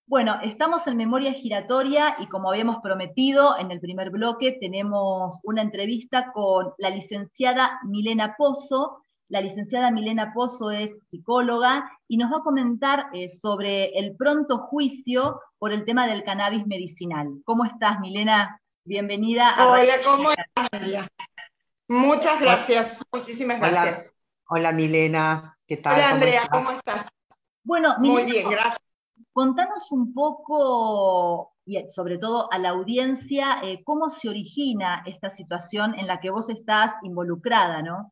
Bueno, estamos en Memoria Giratoria y como habíamos prometido en el primer bloque, tenemos una entrevista con la licenciada Milena Pozo. La licenciada Milena Pozo es psicóloga y nos va a comentar sobre el pronto juicio por el tema del cannabis medicinal. ¿Cómo estás, Milena? Bienvenida a Radio Hola, ¿cómo Cívica. estás, María? Muchas Ho- gracias, muchísimas Hola, gracias. hola Milena, ¿qué tal? Hola, ¿Cómo Andrea, estás? ¿cómo estás? Bueno, Muy Milena, bien, gracias. contanos un poco, y sobre todo a la audiencia, cómo se origina esta situación en la que vos estás involucrada, ¿no?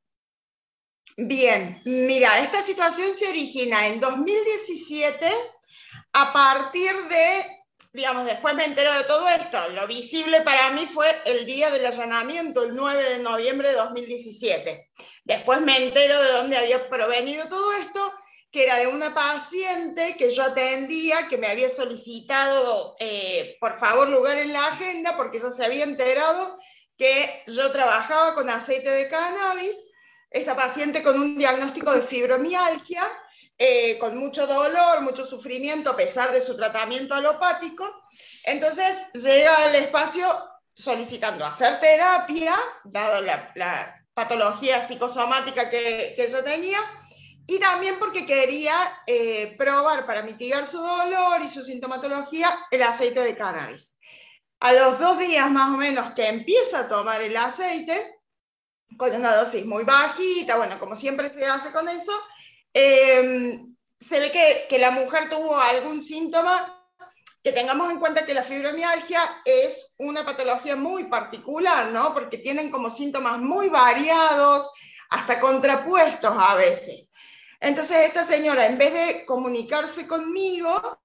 Bien, mira, esta situación se origina en 2017 a partir de, digamos, después me entero de todo esto. Lo visible para mí fue el día del allanamiento, el 9 de noviembre de 2017. Después me entero de dónde había provenido todo esto, que era de una paciente que yo atendía, que me había solicitado, por favor, lugar en la agenda, porque ella se había enterado que yo trabajaba con aceite de cannabis, esta paciente con un diagnóstico de fibromialgia, con mucho dolor, mucho sufrimiento, a pesar de su tratamiento alopático. Entonces llega al espacio solicitando hacer terapia, dado la patología psicosomática que yo tenía, y también porque quería probar para mitigar su dolor y su sintomatología el aceite de cannabis. A los 2 días más o menos que empieza a tomar el aceite, con una dosis muy bajita, bueno, como siempre se hace con eso, se ve que la mujer tuvo algún síntoma. Que tengamos en cuenta que la fibromialgia es una patología muy particular, ¿no? Porque tienen como síntomas muy variados, hasta contrapuestos a veces. Entonces esta señora, en vez de comunicarse conmigo,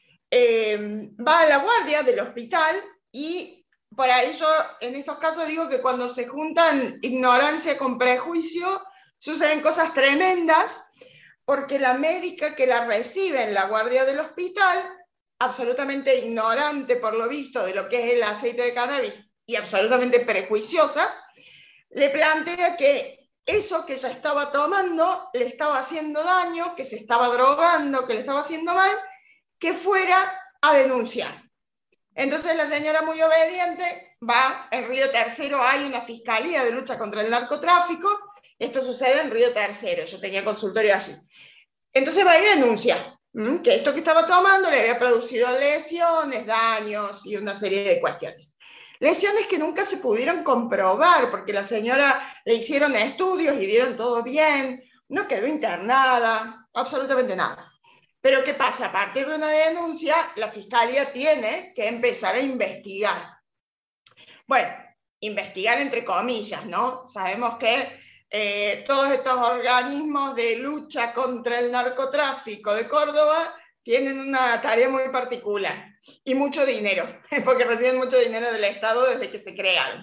va a la guardia del hospital y por ahí yo en estos casos digo que cuando se juntan ignorancia con prejuicio, suceden cosas tremendas, porque la médica que la recibe en la guardia del hospital, absolutamente ignorante por lo visto de lo que es el aceite de cannabis y absolutamente prejuiciosa, le plantea que eso que ella estaba tomando le estaba haciendo daño, que se estaba drogando, que le estaba haciendo mal, que fuera a denunciar. Entonces la señora, muy obediente, va. En Río Tercero hay una fiscalía de lucha contra el narcotráfico. Esto sucede en Río Tercero, yo tenía consultorio allí. Entonces va y denuncia que esto que estaba tomando le había producido lesiones, daños y una serie de cuestiones. Lesiones que nunca se pudieron comprobar, porque la señora le hicieron estudios y dieron todo bien, no quedó internada, absolutamente nada. Pero ¿qué pasa? A partir de una denuncia, la fiscalía tiene que empezar a investigar. Bueno, investigar entre comillas, ¿no? Sabemos que todos estos organismos de lucha contra el narcotráfico de Córdoba tienen una tarea muy particular y mucho dinero, porque reciben mucho dinero del Estado desde que se crearon.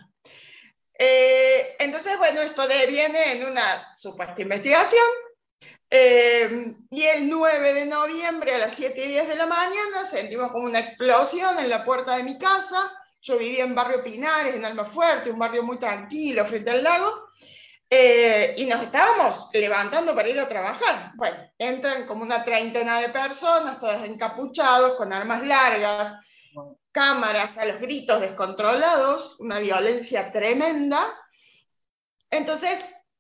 Entonces, bueno, esto deviene en una supuesta investigación. Y el 9 de noviembre a las 7:10 de la mañana sentimos como una explosión en la puerta de mi casa. Yo vivía en Barrio Pinares, en Almafuerte, un barrio muy tranquilo frente al lago, y nos estábamos levantando para ir a trabajar. Bueno, entran como una treintena de personas, todas encapuchados, con armas largas, cámaras a los gritos descontrolados, una violencia tremenda. Entonces,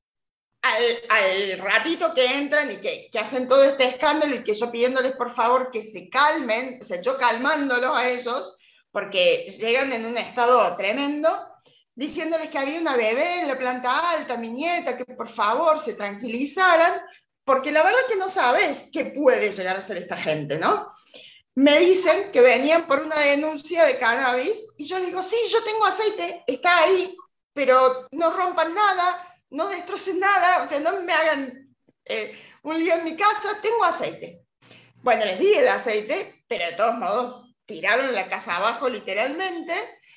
al ratito que entran y que hacen todo este escándalo y que yo pidiéndoles por favor que se calmen, o sea, yo calmándolos a ellos, porque llegan en un estado tremendo, diciéndoles que había una bebé en la planta alta, mi nieta, que por favor se tranquilizaran, porque la verdad que no sabes qué puede llegar a ser esta gente, ¿no? Me dicen que venían por una denuncia de cannabis y yo les digo, sí, yo tengo aceite, está ahí, pero no rompan nada, no destrocen nada, o sea, no me hagan un lío en mi casa, tengo aceite. Bueno, les di el aceite, pero de todos modos tiraron la casa abajo literalmente,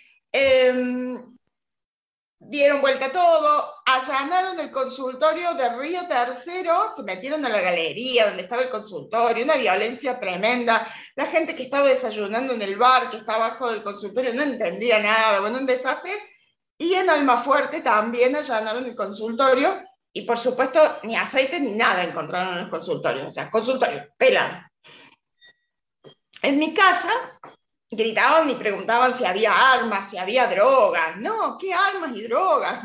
dieron vuelta a todo, allanaron el consultorio de Río Tercero, se metieron a la galería donde estaba el consultorio, una violencia tremenda, la gente que estaba desayunando en el bar, que está abajo del consultorio, no entendía nada, bueno, un desastre. Y en Almafuerte también allanaron el consultorio, y por supuesto ni aceite ni nada encontraron en los consultorios, o sea, consultorio pelado. En mi casa gritaban y preguntaban si había armas, si había drogas. No, ¿qué armas y drogas?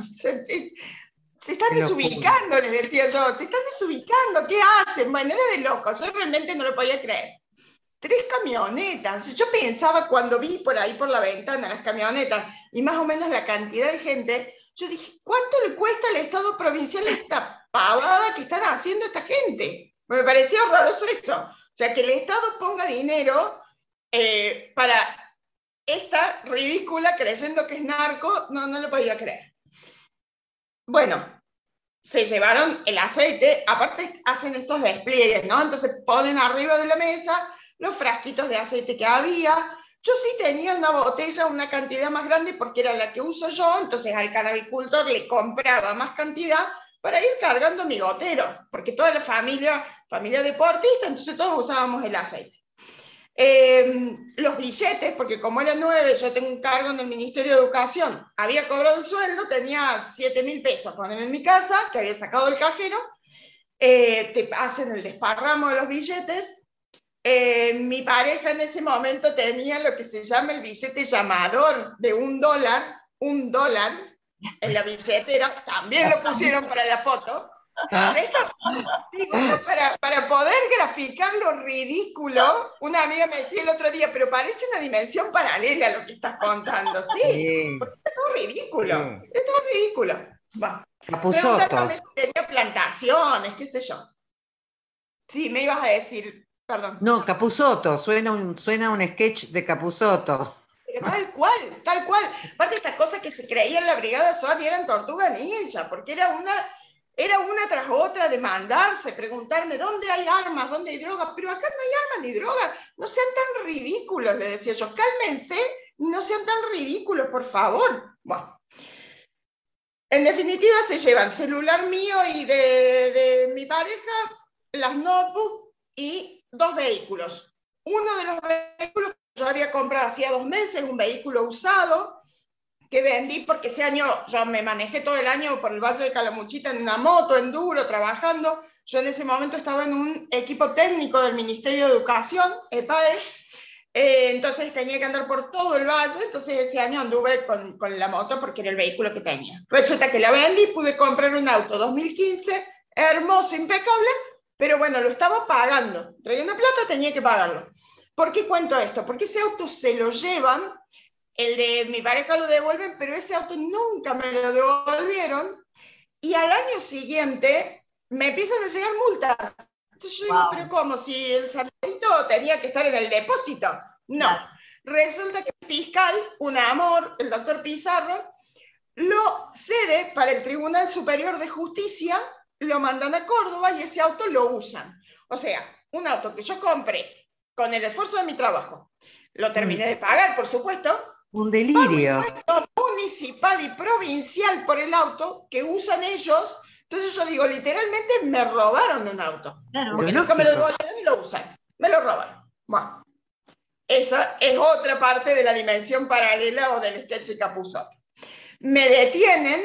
Se están desubicando, les decía yo, se están desubicando, ¿qué hacen? Bueno, era de locos, yo realmente no lo podía creer. 3 camionetas, yo pensaba cuando vi por ahí por la ventana las camionetas y más o menos la cantidad de gente, yo dije, ¿cuánto le cuesta al Estado provincial esta pavada que están haciendo esta gente? Me parecía horroroso eso, o sea, que el Estado ponga dinero para esta ridícula creyendo que es narco, no lo podía creer. Bueno, se llevaron el aceite, aparte hacen estos despliegues, ¿no? Entonces ponen arriba de la mesa los frasquitos de aceite que había. Yo sí tenía una botella, una cantidad más grande, porque era la que uso yo, entonces al canabicultor le compraba más cantidad para ir cargando mi gotero, porque toda la familia deportista, entonces todos usábamos el aceite. Los billetes, porque como era 9, yo tengo un cargo en el Ministerio de Educación, había cobrado el sueldo, tenía 7.000 pesos, ponen en mi casa, que había sacado del cajero, te hacen el desparramo de los billetes. Mi pareja en ese momento tenía lo que se llama el billete llamador de $1 en la billetera, también lo pusieron para la foto. Digo, para poder graficar lo ridículo, una amiga me decía el otro día, pero parece una dimensión paralela a lo que estás contando, sí, porque es todo ridículo, es todo ridículo. Bueno, preguntándome si tenía plantaciones, qué sé yo. Sí, me ibas a decir, perdón. No, Capusotto, suena un sketch de Capusotto. Pero tal cual, tal cual. Aparte estas cosas que se creía en la Brigada SWAT y eran tortuga ninja, porque era una tras otra de mandarse, preguntarme dónde hay armas, dónde hay drogas, pero acá no hay armas ni drogas, no sean tan ridículos, le decía yo, cálmense y no sean tan ridículos, por favor. Bueno, en definitiva se llevan celular mío y de mi pareja, las notebooks y 2 vehículos. Uno de los vehículos que yo había comprado hacía 2 meses, un vehículo usado, que vendí porque ese año yo me manejé todo el año por el Valle de Calamuchita en una moto, enduro, trabajando. Yo en ese momento estaba en un equipo técnico del Ministerio de Educación, EPAE, entonces tenía que andar por todo el valle, entonces ese año anduve con la moto porque era el vehículo que tenía. Resulta que la vendí, pude comprar un auto 2015, hermoso, impecable, pero bueno, lo estaba pagando. Trayendo plata tenía que pagarlo. ¿Por qué cuento esto? Porque ese auto se lo llevan, el de mi pareja lo devuelven, pero ese auto nunca me lo devolvieron, y al año siguiente me empiezan a llegar multas. Entonces yo digo, pero ¿cómo? Si el saludito tenía que estar en el depósito. No. Resulta que el fiscal, un amor, el doctor Pizarro, lo cede para el Tribunal Superior de Justicia, lo mandan a Córdoba y ese auto lo usan. O sea, un auto que yo compré con el esfuerzo de mi trabajo, lo terminé de pagar, por supuesto. Un delirio. Pago impuesto municipal y provincial por el auto que usan ellos. Entonces yo digo, literalmente me robaron un auto. Claro. Porque nunca me lo devolvieron y lo usan. Me lo robaron. Bueno, esa es otra parte de la dimensión paralela o del sketch de Capusotto. Me detienen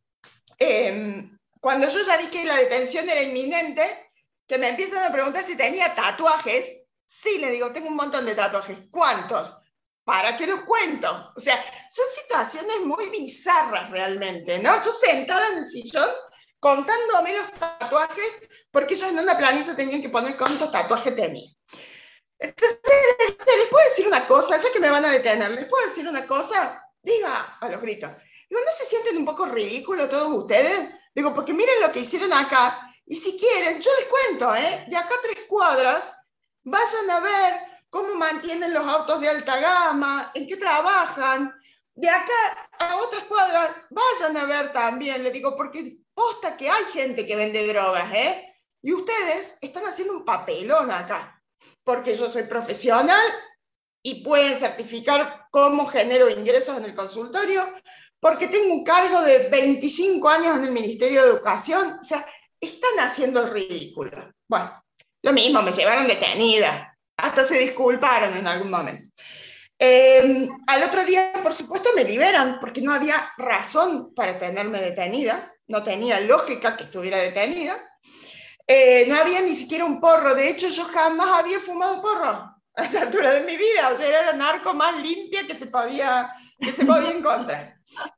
cuando yo ya vi que la detención era inminente, que me empiezan a preguntar si tenía tatuajes. Sí, le digo, tengo un montón de tatuajes. ¿Cuántos? ¿Para qué los cuento? O sea, son situaciones muy bizarras realmente, ¿no? Yo sentada en el sillón contándome los tatuajes, porque ellos en una planilla tenían que poner cuántos tatuajes tenía. Entonces, ¿les puedo decir una cosa? Ya que me van a detener, ¿les puedo decir una cosa? Diga a los gritos. Digo, ¿no se sienten un poco ridículos todos ustedes? Digo, porque miren lo que hicieron acá, y si quieren, yo les cuento, de acá a 3 cuadras, vayan a ver cómo mantienen los autos de alta gama, en qué trabajan. De acá a otras cuadras, vayan a ver también, le digo, porque posta que hay gente que vende drogas, y ustedes están haciendo un papelón acá, porque yo soy profesional y pueden certificar cómo genero ingresos en el consultorio, porque tengo un cargo de 25 años en el Ministerio de Educación, o sea, están haciendo el ridículo. Bueno, lo mismo, me llevaron detenida, hasta se disculparon en algún momento. Al otro día, por supuesto, me liberan, porque no había razón para tenerme detenida, no tenía lógica que estuviera detenida, no había ni siquiera un porro, de hecho yo jamás había fumado porro, a esa altura de mi vida, o sea, era la narco más limpia que se podía encontrar.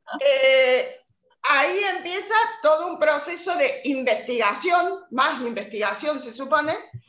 Ahí empieza todo un proceso de investigación, más investigación se supone,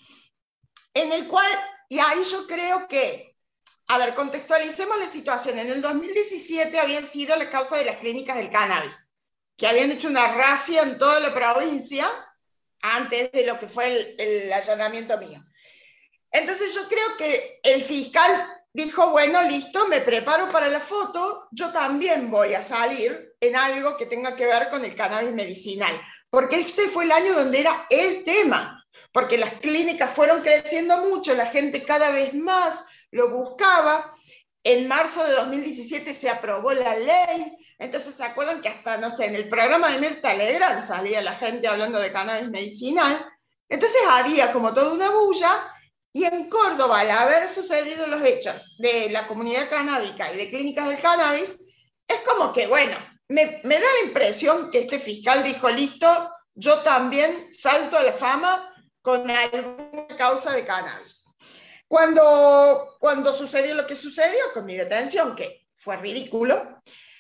en el cual, y ahí yo creo que, a ver, contextualicemos la situación. En el 2017 habían sido la causa de las clínicas del cannabis, que habían hecho una razzia en toda la provincia antes de lo que fue el allanamiento mío. Entonces yo creo que el fiscal dijo, bueno, listo, me preparo para la foto, yo también voy a salir en algo que tenga que ver con el cannabis medicinal, porque este fue el año donde era el tema, porque las clínicas fueron creciendo mucho, la gente cada vez más lo buscaba. En marzo de 2017 se aprobó la ley, entonces se acuerdan que hasta, no sé, en el programa de Mirta Legrand salía la gente hablando de cannabis medicinal, entonces había como toda una bulla. Y en Córdoba, al haber sucedido los hechos de la comunidad canábica y de clínicas del cannabis, es como que, bueno, me da la impresión que este fiscal dijo, listo, yo también salto a la fama con alguna causa de cannabis. Cuando sucedió lo que sucedió con mi detención, que fue ridículo,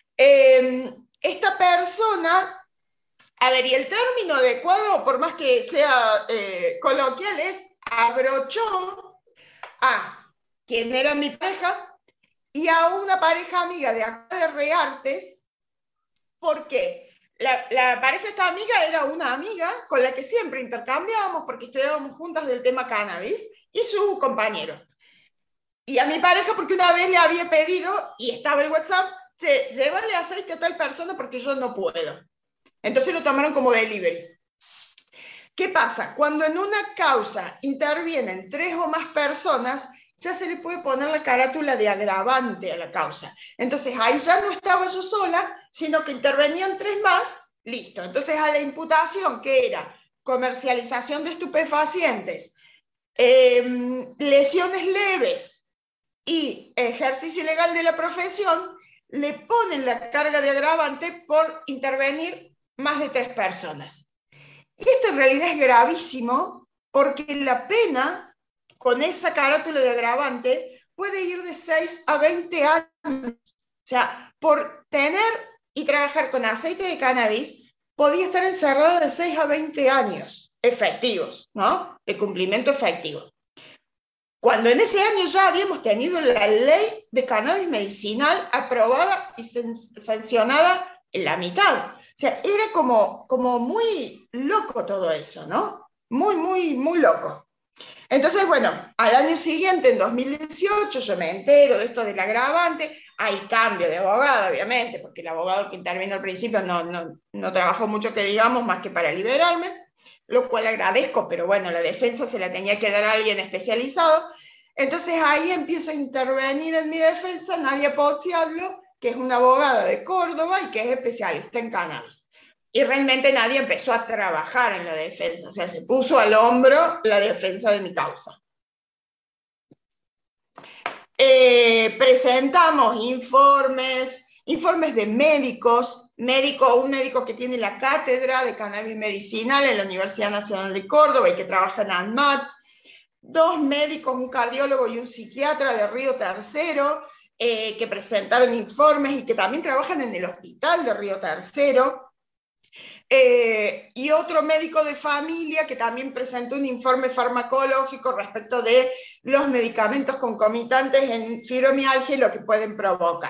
esta persona, a ver, y el término adecuado, por más que sea coloquial, es abrochó a quien era mi pareja y a una pareja amiga de acá de Reartes, porque la pareja esta amiga era una amiga con la que siempre intercambiábamos porque estudiábamos juntas del tema cannabis, y su compañero. Y a mi pareja porque una vez le había pedido, y estaba el WhatsApp, llévale aceite a tal persona porque yo no puedo. Entonces lo tomaron como delivery. ¿Qué pasa? Cuando en una causa intervienen 3 o más personas, ya se le puede poner la carátula de agravante a la causa. Entonces ahí ya no estaba yo sola, sino que intervenían 3 más, listo. Entonces a la imputación, que era comercialización de estupefacientes, lesiones leves y ejercicio ilegal de la profesión, le ponen la carga de agravante por intervenir más de 3 personas. Y esto en realidad es gravísimo porque la pena con esa carátula de agravante puede ir de 6 a 20 años. O sea, por tener y trabajar con aceite de cannabis, podía estar encerrado de 6 a 20 años efectivos, ¿no? De cumplimiento efectivo. Cuando en ese año ya habíamos tenido la ley de cannabis medicinal aprobada y sancionada en la mitad. O sea, era como muy loco todo eso, ¿no? Muy loco. Entonces, bueno, al año siguiente, en 2018, yo me entero de esto del agravante. Hay cambio de abogado, obviamente, porque el abogado que intervino al principio no trabajó mucho, que digamos, más que para liberarme, lo cual agradezco, pero bueno, la defensa se la tenía que dar a alguien especializado. Entonces ahí empieza a intervenir en mi defensa Nadia Pozziablo, que es una abogada de Córdoba y que es especialista en cannabis. Y realmente Nadia empezó a trabajar en la defensa, o sea, se puso al hombro la defensa de mi causa. Presentamos informes de médicos, un médico que tiene la cátedra de cannabis medicinal en la Universidad Nacional de Córdoba y que trabaja en ANMAT, 2 médicos, un cardiólogo y un psiquiatra de Río Tercero, que presentaron informes y que también trabajan en el hospital de Río Tercero, y otro médico de familia que también presentó un informe farmacológico respecto de los medicamentos concomitantes en fibromialgia y lo que pueden provocar.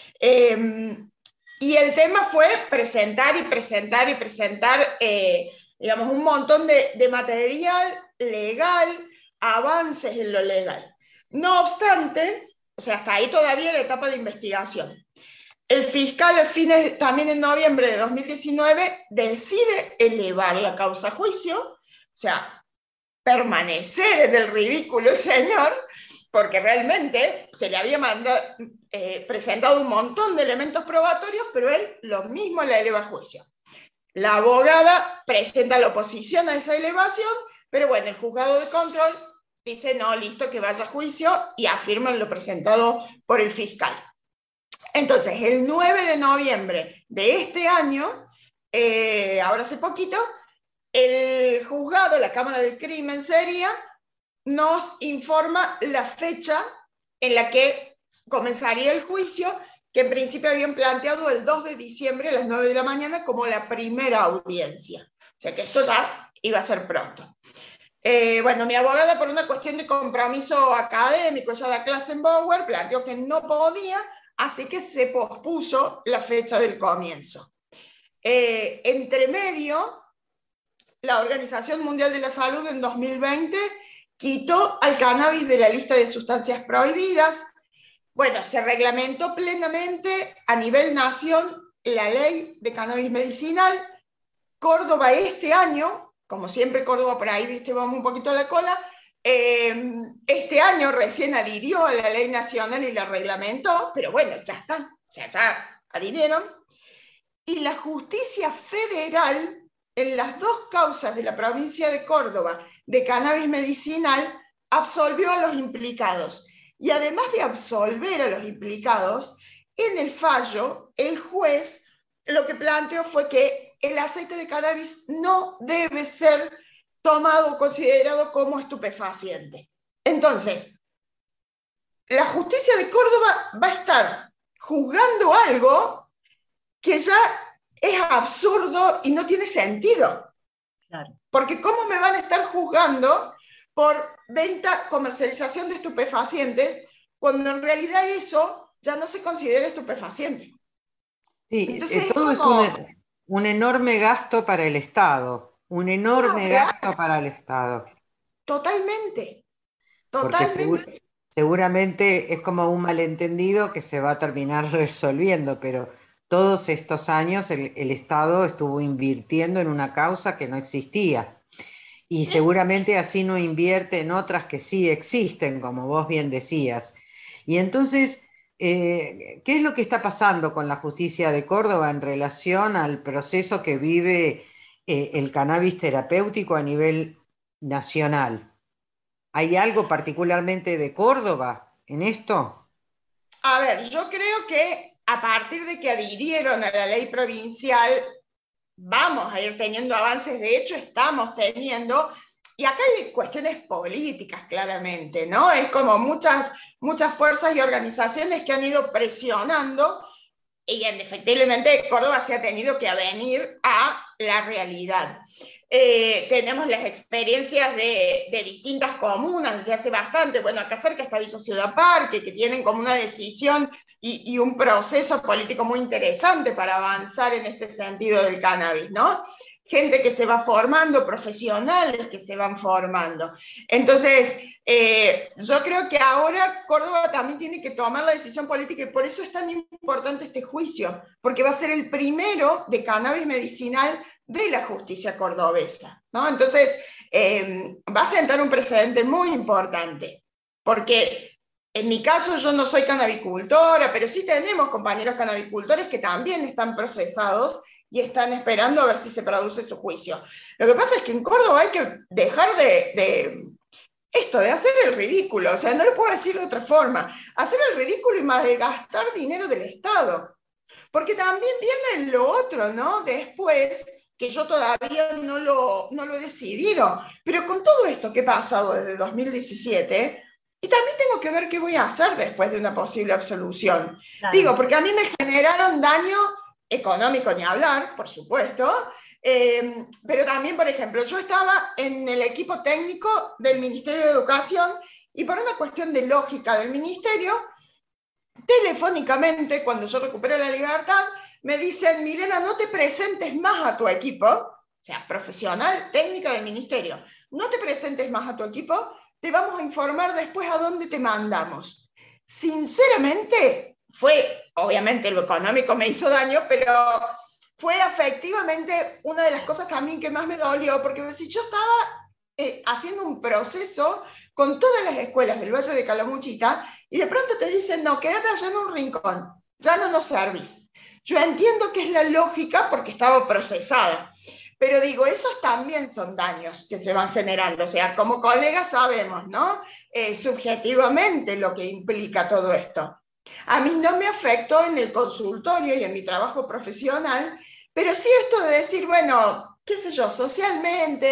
Y el tema fue presentar, digamos, un montón de material legal, avances en lo legal. No obstante, o sea, hasta ahí todavía la etapa de investigación. El fiscal, también en noviembre de 2019, decide elevar la causa a juicio, o sea, permanecer en el ridículo el señor, porque realmente se le había presentado un montón de elementos probatorios, pero él lo mismo la eleva a juicio. La abogada presenta la oposición a esa elevación, pero bueno, el juzgado de control dice, no, listo, que vaya a juicio, y afirman lo presentado por el fiscal. Entonces, el 9 de noviembre de este año, ahora hace poquito, el juzgado, la Cámara del Crimen sería, nos informa la fecha en la que comenzaría el juicio, que en principio habían planteado el 2 de diciembre a las 9 de la mañana como la primera audiencia. O sea que esto ya iba a ser pronto. Bueno, mi abogada, por una cuestión de compromiso académico, ella da clase en Bower, planteó que no podía, así que se pospuso la fecha del comienzo. Entre medio, la Organización Mundial de la Salud en 2020 quitó al cannabis de la lista de sustancias prohibidas. Bueno, se reglamentó plenamente a nivel nación la ley de cannabis medicinal. Córdoba este año, como siempre Córdoba por ahí, viste, vamos un poquito a la cola, este año recién adhirió a la ley nacional y la reglamentó, pero bueno, ya está, o sea, ya adhirieron. Y la justicia federal, en las dos causas de la provincia de Córdoba de cannabis medicinal, absolvió a los implicados. Y además de absolver a los implicados, en el fallo, el juez lo que planteó fue que el aceite de cannabis no debe ser tomado o considerado como estupefaciente. Entonces, la justicia de Córdoba va a estar juzgando algo que ya es absurdo y no tiene sentido. Claro. Porque ¿cómo me van a estar juzgando por venta, comercialización de estupefacientes, cuando en realidad eso ya no se considera estupefaciente? Sí, Entonces, todo como... es un enorme gasto para el Estado, un enorme gasto para el Estado. Totalmente, Porque totalmente. seguramente es como un malentendido que se va a terminar resolviendo, pero todos estos años el Estado estuvo invirtiendo en una causa que no existía. Y seguramente así no invierte en otras que sí existen, como vos bien decías. Y entonces, ¿qué es lo que está pasando con la justicia de Córdoba en relación al proceso que vive el cannabis terapéutico a nivel nacional? ¿Hay algo particularmente de Córdoba en esto? A ver, yo creo que a partir de que adhirieron a la ley provincial, vamos a ir teniendo avances, de hecho estamos teniendo, y acá hay cuestiones políticas claramente, ¿no? Es como muchas fuerzas y organizaciones que han ido presionando y efectivamente Córdoba se ha tenido que avenir a la realidad. Tenemos las experiencias de distintas comunas desde hace bastante. Bueno, acá cerca está Villa Ciudad Parque, que tienen como una decisión y un proceso político muy interesante para avanzar en este sentido del cannabis, ¿no? Gente que se va formando, profesionales que se van formando. Entonces, yo creo que ahora Córdoba también tiene que tomar la decisión política y por eso es tan importante este juicio, porque va a ser el primero de cannabis medicinal de la justicia cordobesa, ¿no? Entonces, va a sentar un precedente muy importante, porque en mi caso yo no soy cannabicultora, pero sí tenemos compañeros cannabicultores que también están procesados y están esperando a ver si se produce su juicio. Lo que pasa es que en Córdoba hay que dejar de hacer el ridículo, o sea, no lo puedo decir de otra forma, hacer el ridículo y malgastar dinero del Estado. Porque también viene lo otro, ¿no? Después, que yo todavía no lo he decidido, pero con todo esto que he pasado desde 2017, y también tengo que ver qué voy a hacer después de una posible absolución. Claro. Digo, porque a mí me generaron daño económico, ni hablar, por supuesto, pero también, por ejemplo, yo estaba en el equipo técnico del Ministerio de Educación y por una cuestión de lógica del Ministerio, telefónicamente, cuando yo recupero la libertad, me dicen, Milena, no te presentes más a tu equipo, o sea, profesional, técnica del Ministerio, no te presentes más a tu equipo, te vamos a informar después a dónde te mandamos. Sinceramente, obviamente lo económico me hizo daño, pero fue efectivamente una de las cosas también que más me dolió, porque si yo estaba haciendo un proceso con todas las escuelas del Valle de Calamuchita, y de pronto te dicen, no, quédate allá en un rincón, ya no nos servís. Yo entiendo que es la lógica porque estaba procesada, pero digo, esos también son daños que se van generando, o sea, como colegas sabemos, ¿no? Subjetivamente lo que implica todo esto. A mí no me afectó en el consultorio y en mi trabajo profesional, pero sí esto de decir, bueno, qué sé yo, socialmente,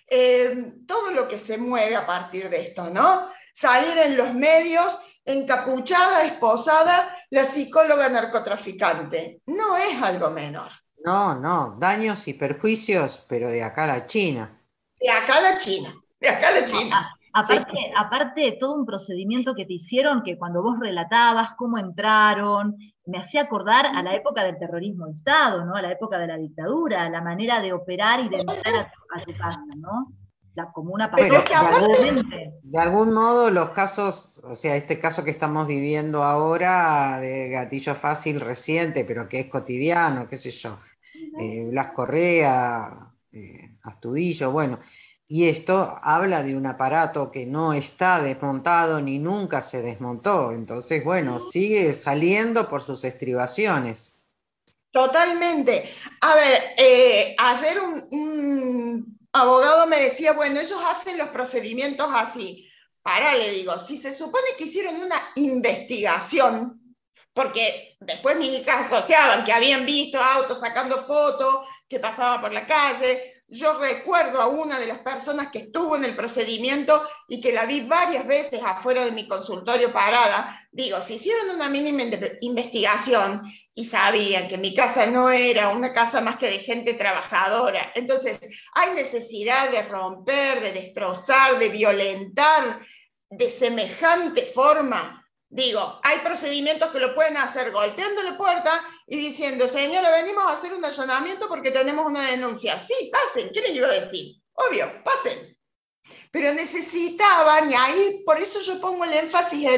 todo lo que se mueve a partir de esto, ¿no? Salir en los medios, encapuchada, esposada, la psicóloga narcotraficante. No es algo menor. No, no, daños y perjuicios, pero de acá a la China. De acá a la China, de acá a la No, China. aparte, Sí. aparte, todo un procedimiento que te hicieron, que cuando vos relatabas cómo entraron, me hacía acordar a la época del terrorismo de Estado, ¿no? A la época de la dictadura, la manera de operar y de entrar a tu casa, ¿no? La comuna pasó Pero Bueno, es que aparte, de algún modo los casos, o sea, este caso que estamos viviendo ahora de gatillo fácil reciente, pero que es cotidiano, qué sé yo, Blas Correa, Astudillo, bueno, y esto habla de un aparato que no está desmontado ni nunca se desmontó, entonces, bueno, sigue saliendo por sus estribaciones. totalmente. A ver, ayer un abogado me decía, bueno, ellos hacen los procedimientos así. Para, le digo, si se supone que hicieron una investigación, porque después mis hijas asociaban que habían visto autos sacando fotos, que pasaba por la calle. Yo recuerdo a una de las personas que estuvo en el procedimiento y que la vi varias veces afuera de mi consultorio parada. Digo, si hicieron una mínima investigación y sabían que mi casa no era una casa más que de gente trabajadora, entonces hay necesidad de romper, de destrozar, de violentar de semejante forma. Digo, hay procedimientos que lo pueden hacer golpeando la puerta y diciendo, señora, venimos a hacer un allanamiento porque tenemos una denuncia. Sí, pasen, ¿qué les iba a decir? Obvio, pasen. Pero necesitaban, y ahí por eso yo pongo el énfasis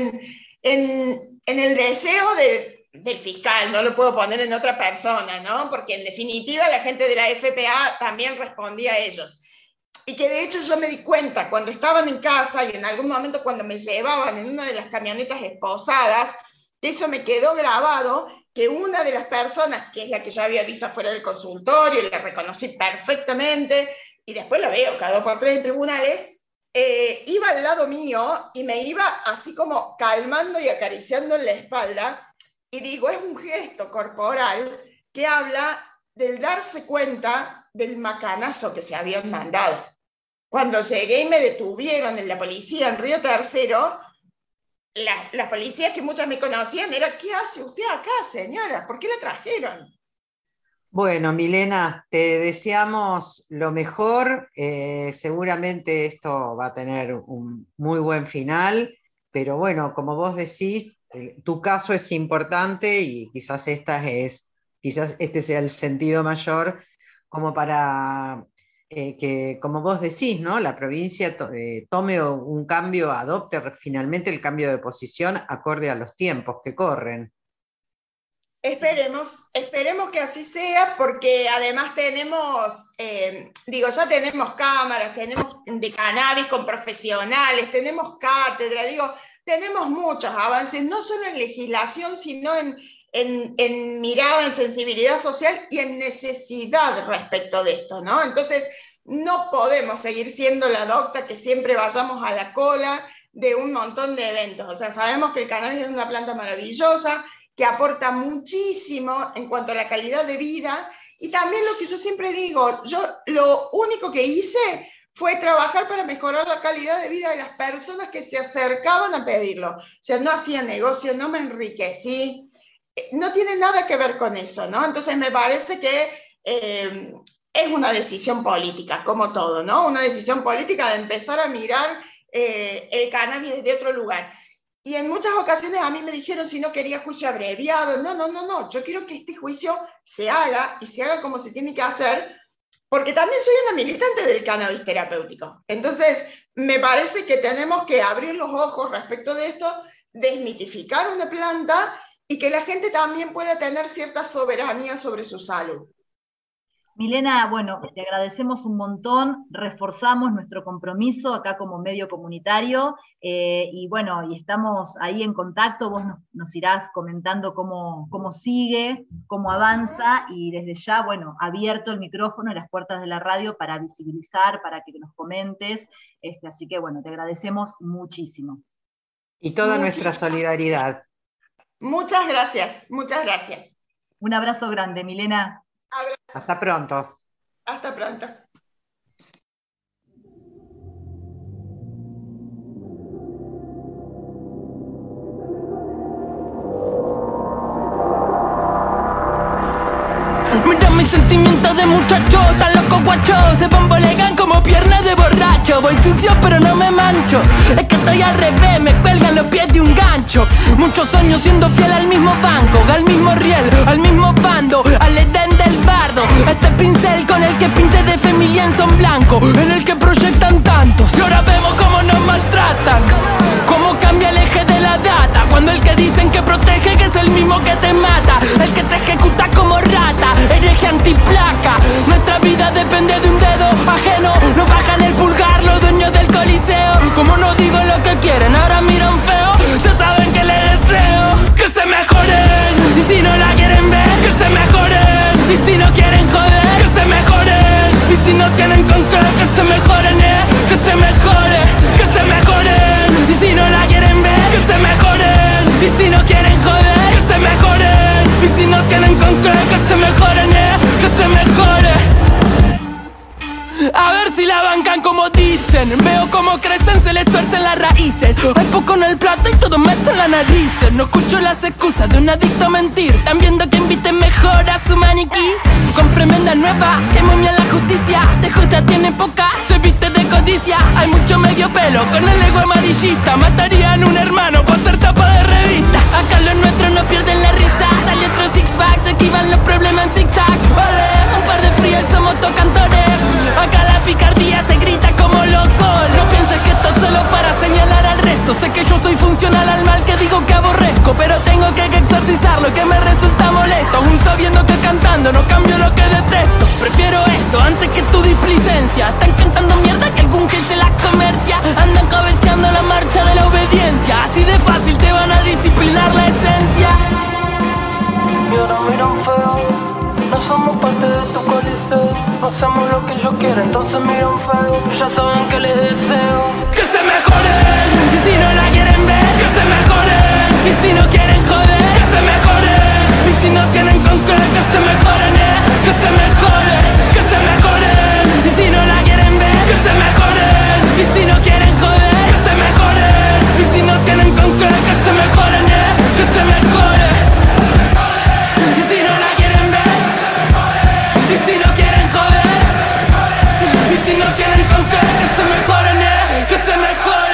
en el deseo del fiscal, no lo puedo poner en otra persona, ¿no? Porque en definitiva la gente de la FPA también respondía a ellos. Y que de hecho yo me di cuenta cuando estaban en casa y en algún momento cuando me llevaban en una de las camionetas esposadas, eso me quedó grabado, que una de las personas, que es la que yo había visto afuera del consultorio y la reconocí perfectamente, y después la veo cada 2 por 3 en tribunales, iba al lado mío y me iba así como calmando y acariciando en la espalda, y digo, es un gesto corporal que habla del darse cuenta del macanazo que se habían mandado. Cuando llegué y me detuvieron en la policía en Río Tercero, las policías que muchas me conocían era, ¿qué hace usted acá, señora? ¿Por qué la trajeron? Bueno, Milena, te deseamos lo mejor. Seguramente esto va a tener un muy buen final, pero bueno, como vos decís, tu caso es importante y quizás este sea el sentido mayor como para que, como vos decís, ¿no? La provincia tome un cambio, adopte finalmente el cambio de posición acorde a los tiempos que corren. Esperemos que así sea, porque además tenemos, ya tenemos cámaras, tenemos de cannabis con profesionales, tenemos cátedra, tenemos muchos avances, no solo en legislación, sino en mirada, en sensibilidad social y en necesidad respecto de esto, ¿no? Entonces, no podemos seguir siendo la docta que siempre vayamos a la cola de un montón de eventos. O sea, sabemos que el cannabis es una planta maravillosa, que aporta muchísimo en cuanto a la calidad de vida, y también lo que yo siempre digo, yo lo único que hice fue trabajar para mejorar la calidad de vida de las personas que se acercaban a pedirlo. O sea, no hacía negocio, no me enriquecí, no tiene nada que ver con eso, ¿no? Entonces me parece que es una decisión política, como todo, ¿no? Una decisión política de empezar a mirar el cannabis desde otro lugar. Y en muchas ocasiones a mí me dijeron si no quería juicio abreviado. No, yo quiero que este juicio se haga y se haga como se tiene que hacer, porque también soy una militante del cannabis terapéutico. Entonces, me parece que tenemos que abrir los ojos respecto de esto, desmitificar una planta y que la gente también pueda tener cierta soberanía sobre su salud. Milena, bueno, te agradecemos un montón, reforzamos nuestro compromiso acá como medio comunitario y bueno, y estamos ahí en contacto, vos nos irás comentando cómo sigue, cómo avanza y desde ya, bueno, abierto el micrófono y las puertas de la radio para visibilizar, para que nos comentes, así que bueno, te agradecemos muchísimo. Y toda nuestra solidaridad. Muchas gracias, muchas gracias. Un abrazo grande, Milena. Hasta pronto. Hasta pronto. Mira mis sentimientos de muchacho, tan loco guacho, se bambolean como piernas de borracho. Voy sucio pero no me mancho, es que estoy al revés, me cuelgan los pies de un gancho. Muchos años siendo fiel al mismo banco, al mismo riel, al mismo bando, al Edén del bardo. Este pincel con el que pinté de familia en son blanco, en el que proyectan tantos. Y ahora vemos cómo nos maltratan, cómo cambia el eje de la data, cuando el que dicen que protege que es el mismo que te mata, el que te ejecuta como rata, hereje antiplaca. Nuestra vida depende de un dedo ajeno, no bajan el pulgar los dueños del coliseo. Como no digo lo que quieren, ahora miran feo, ya saben que les deseo que se mejoren. Y si no la quieren ver, que se mejoren. Y si no quieren joder, que se mejoren. Y si no tienen con qué, que se mejoren, que se mejore, que se mejoren. Y si no la quieren ver, que se mejoren. Y si no quieren joder, que se mejoren. Y si no tienen con qué, que se mejoren, que se mejore. A ver si la bancan como dicen. Veo cómo crecen, se les tuercen las raíces. Hay poco en el plato y todo meto en la nariz. No escucho las excusas de un adicto a mentir. Están viendo que inviten mejor a su maniquí. Con premenda nueva, que momia la justicia. De justa tiene poca, se viste de codicia. Hay mucho medio pelo con el ego amarillista. Matarían un hermano por ser tapa de revista. Acá los nuestros no pierden la risa. Sale otro six pack, se esquivan los problemas en zigzag. Vale, un par de frías y somos tocantores. Acá la picardía se grita como loco. No pienses que esto es solo para señalar al resto. Sé que yo soy funcional al mal que digo que aborrezco, pero tengo que exorcizar lo que me resulta molesto. Aún sabiendo que cantando no cambio lo que detesto. Prefiero esto antes que tu displicencia. Están cantando mierda que algún que se la comercia. Andan cabeceando la marcha de la obediencia. Así de fácil te van a disciplinar la esencia. Y ahora miran feo, no somos parte de tu coliseo. No hacemos lo que ellos quieren, entonces miran feo. Ya saben que les deseo que se mejoren. Y si no la quieren ver, que se mejoren. Y si no quieren joder, que se mejoren. Y si no tienen con qué, que se mejoren, que se mejore, que se mejoren. Y si no la quieren ver, que se mejoren. Y si no quieren joder, que se mejoren. Y si no tienen con qué, que se mejoren, que se mejore. Y si no la quieren ver, y si no quieren joder, y si no tienen con qué, que se mejoren, que se mejore.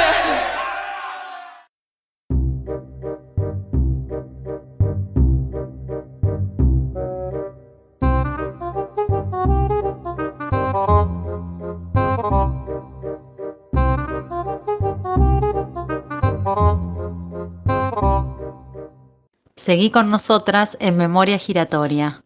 Seguí con nosotras en Memoria Giratoria.